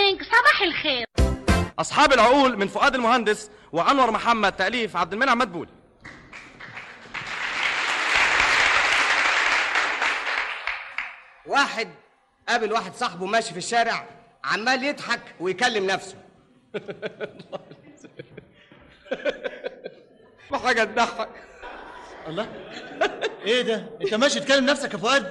مورنينج، صباح الخير. أصحاب العقول من فؤاد المهندس وأنور محمد، تأليف عبد المنعم مدبول. واحد قابل واحد صاحبه ماشي في الشارع عمال يضحك ويكلم نفسه. ما حاجة تضحك. الله، ايه ده؟ انت ماشي تكلم نفسك يا فؤاد؟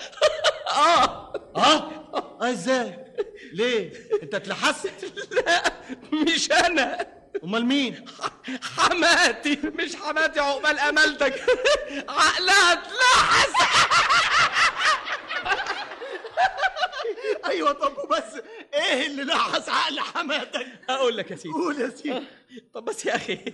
ازاي؟ ليه؟ انت اتلحست؟ لا مش أنا. امال مين؟ حماتي. مش حماتي عقبال أملتك. عقلها اتلحس. ايوه، طب وبس ايه اللي لحس عقل حماتك؟ أقول لك يا سيدي. قول يا سيدي. طب بس يا أخي،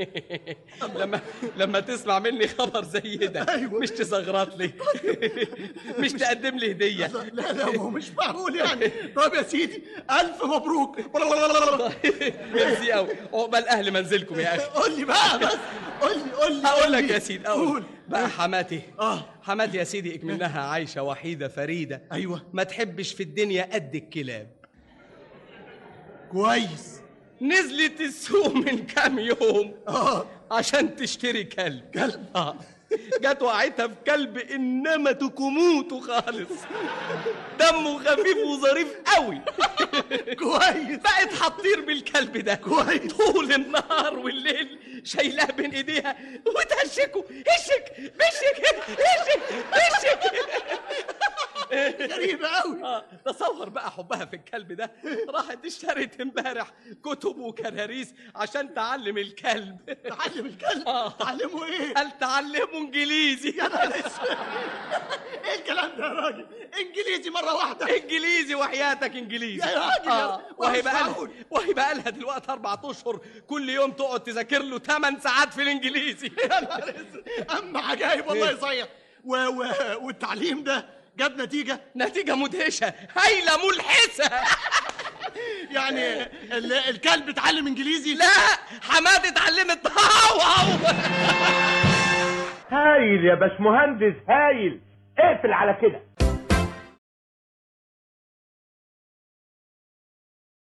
لما تسمع مني خبر زي ده، أيوة. مش تزغرط لي، مش تقدم لي هدية. لا ما هو مش معقول يعني. طب يا سيدي، الف مبروك. ميرسي قوي، عقبال اهل منزلكم يا اخي. قول لي بقى، بس قول لي. اقول لك يا سيدي، قول بقى حماتي. حماتي يا سيدي اكمنها عايشه وحيده فريده. ايوه، ما تحبش في الدنيا قد الكلاب. كويس. نزلت السوق من كام يوم عشان تشتري كلب. جت وقعتها في كلب انما تكموته خالص، دمه خفيف وظريف قوي. كويس. بقت هتطير بالكلب ده كويس طول النهار والليل، شايلاه بين ايديها وتهشكه. هشك بشك هشك بشك. غريبة قوي. تصور بقى حبها في الكلب ده، راحت اشترت امبارح كتب وكراريس عشان تعلم الكلب. تعلم الكلب؟ تعلمه ايه؟ قال تعلمه انجليزي. يا نهار اسود، ايه الكلام ده يا راجل؟ انجليزي مرة واحدة؟ انجليزي وحياتك انجليزي يا راجل. وهي بقى لها دلوقتي 4 اشهر كل يوم تقعد تذاكر له 8 ساعات في الانجليزي. يا نهار اسود، اما عجايب والله يصيح. والتعليم ده جاب نتيجة مدهشة هايلة ملحسة. يعني الكلب اتعلم انجليزي؟ لا، حماتي اتعلمت هاو. هايل يا باشمهندس، هايل. اقفل على كده.